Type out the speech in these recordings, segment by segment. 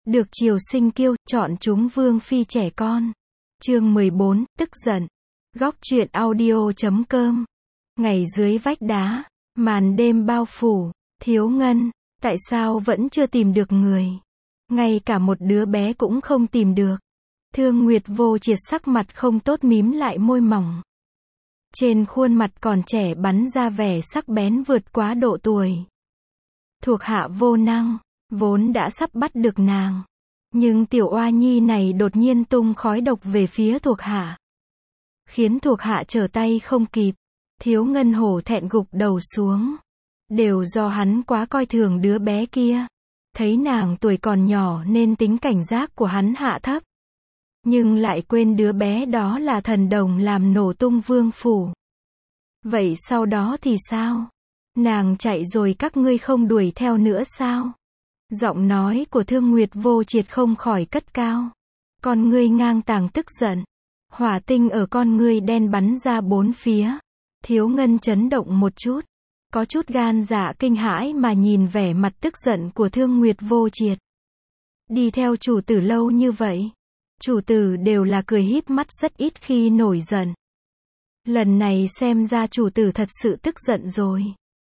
Được triều sinh kiêu, chọn chúng vương phi trẻ con. Chương 14, tức giận. Góc truyện audio.com. Ngày dưới vách đá, màn đêm bao phủ, Thiếu Ngân, tại sao vẫn chưa tìm được người? Ngay cả một đứa bé cũng không tìm được. Thương Nguyệt Vô Triệt sắc mặt không tốt mím lại môi mỏng. Trên khuôn mặt còn trẻ bắn ra vẻ sắc bén vượt quá độ tuổi. Thuộc hạ vô năng, vốn đã sắp bắt được nàng. Nhưng tiểu oa nhi này đột nhiên tung khói độc về phía thuộc hạ. Khiến thuộc hạ trở tay không kịp. Thiếu Ngân hổ thẹn gục đầu xuống. Đều do hắn quá coi thường đứa bé kia. Thấy nàng tuổi còn nhỏ nên tính cảnh giác của hắn hạ thấp. Nhưng lại quên đứa bé đó là thần đồng làm nổ tung vương phủ. Vậy sau đó thì sao? Nàng chạy rồi các ngươi không đuổi theo nữa sao? Giọng nói của Thương Nguyệt Vô Triệt không khỏi cất cao. Con ngươi ngang tàng tức giận. Hỏa tinh ở con ngươi đen bắn ra bốn phía. Thiếu Ngân chấn động một chút. Có chút gan dạ kinh hãi mà nhìn vẻ mặt tức giận của Thương Nguyệt Vô Triệt. Đi theo chủ tử lâu như vậy. Chủ tử đều là cười híp mắt rất ít khi nổi giận. Lần này xem ra chủ tử thật sự tức giận rồi.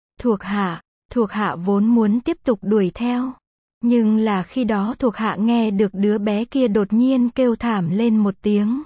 Thuộc hạ vốn muốn tiếp tục đuổi theo. Nhưng là khi đó thuộc hạ nghe được đứa bé kia đột nhiên kêu thảm lên một tiếng.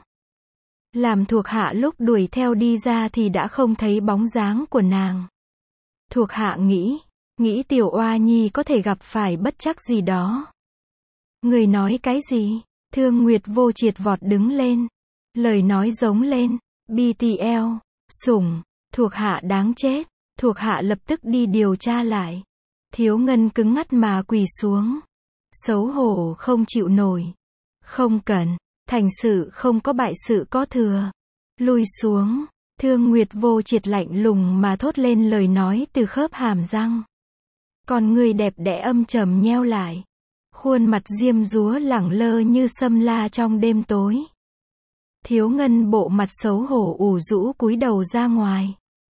Làm thuộc hạ lúc đuổi theo đi ra thì đã không thấy bóng dáng của nàng. Thuộc hạ nghĩ tiểu oa nhi có thể gặp phải bất trắc gì đó. Người nói cái gì? Thương Nguyệt Vô Triệt vọt đứng lên. Lời nói giống lên. BTL, sủng, thuộc hạ đáng chết. Thuộc hạ lập tức đi điều tra lại. Thiếu Ngân cứng ngắt mà quỳ xuống. Xấu hổ không chịu nổi. Không cần, thành sự không có bại sự có thừa. Lui xuống. Thương Nguyệt Vô Triệt lạnh lùng mà thốt lên lời nói từ khớp hàm răng. Con người đẹp đẽ âm trầm nheo lại. Khuôn mặt diêm dúa lẳng lơ như sâm la trong đêm tối. Thiếu Ngân bộ mặt xấu hổ ủ rũ cúi đầu ra ngoài.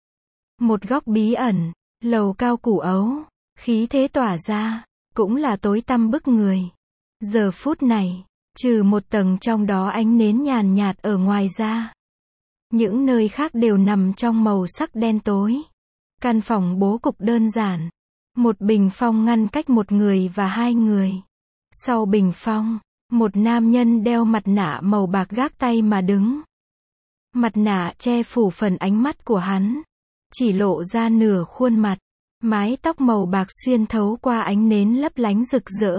Một góc bí ẩn, lầu cao củ ấu, khí thế tỏa ra, cũng là tối tăm bức người. Giờ phút này, trừ một tầng trong đó ánh nến nhàn nhạt ở ngoài ra. Những nơi khác đều nằm trong màu sắc đen tối. Căn phòng bố cục đơn giản. Một bình phong ngăn cách một người và hai người. Sau bình phong, một nam nhân đeo mặt nạ màu bạc gác tay mà đứng. Mặt nạ che phủ phần ánh mắt của hắn. Chỉ lộ ra nửa khuôn mặt. Mái tóc màu bạc xuyên thấu qua ánh nến lấp lánh rực rỡ.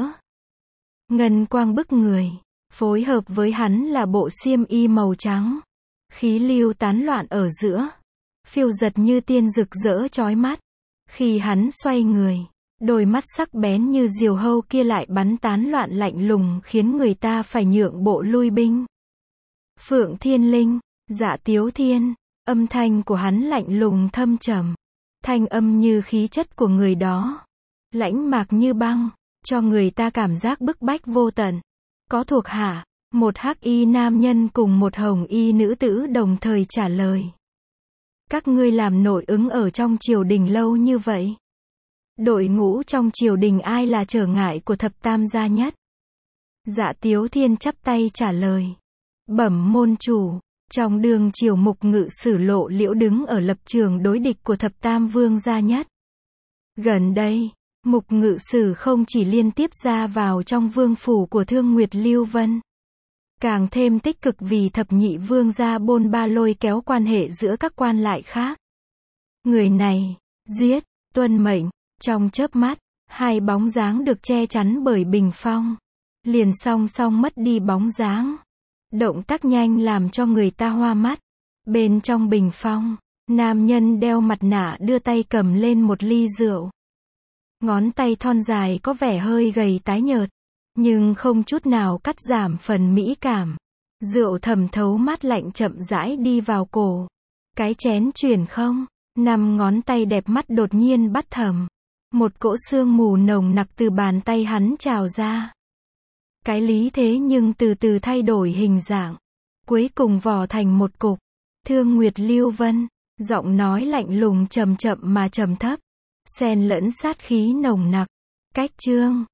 Ngân quang bức người. Phối hợp với hắn là bộ xiêm y màu trắng. Khí lưu tán loạn ở giữa. Phiêu giật như tiên rực rỡ chói mắt. Khi hắn xoay người, đôi mắt sắc bén như diều hâu kia lại bắn tán loạn lạnh lùng khiến người ta phải nhượng bộ lui binh. Phượng Thiên Linh, Dạ Tiếu Thiên, âm thanh của hắn lạnh lùng thâm trầm. Thanh âm như khí chất của người đó. Lãnh mạc như băng, cho người ta cảm giác bức bách vô tận. Có thuộc hạ, một hắc y nam nhân cùng một hồng y nữ tử đồng thời trả lời. Các ngươi làm nội ứng ở trong triều đình lâu như vậy. Đội ngũ trong triều đình ai là trở ngại của thập tam gia nhất? Dạ Tiếu Thiên chắp tay trả lời. Bẩm môn chủ, trong đường triều Mục Ngự Sử Lộ Liễu đứng ở lập trường đối địch của thập tam vương gia nhất. Gần đây, Mục Ngự Sử không chỉ liên tiếp ra vào trong vương phủ của Thương Nguyệt Lưu Vân. Càng thêm tích cực vì thập nhị vương gia bôn ba lôi kéo quan hệ giữa các quan lại khác. Người này, giết, tuân mệnh, trong chớp mắt, hai bóng dáng được che chắn bởi bình phong. Liền song song mất đi bóng dáng. Động tác nhanh làm cho người ta hoa mắt. Bên trong bình phong, nam nhân đeo mặt nạ đưa tay cầm lên một ly rượu. Ngón tay thon dài có vẻ hơi gầy tái nhợt. Nhưng không chút nào cắt giảm phần mỹ cảm. Rượu thẩm thấu mát lạnh chậm rãi đi vào cổ. Cái chén chuyển không. 5 ngón tay đẹp mắt đột nhiên bắt thầm. Một cỗ sương mù nồng nặc từ bàn tay hắn trào ra. Cái lý thế nhưng từ từ thay đổi hình dạng. Cuối cùng vò thành một cục. Thương Nguyệt Lưu Vân. Giọng nói lạnh lùng chậm chậm mà trầm thấp. Xen lẫn sát khí nồng nặc. Cách chương.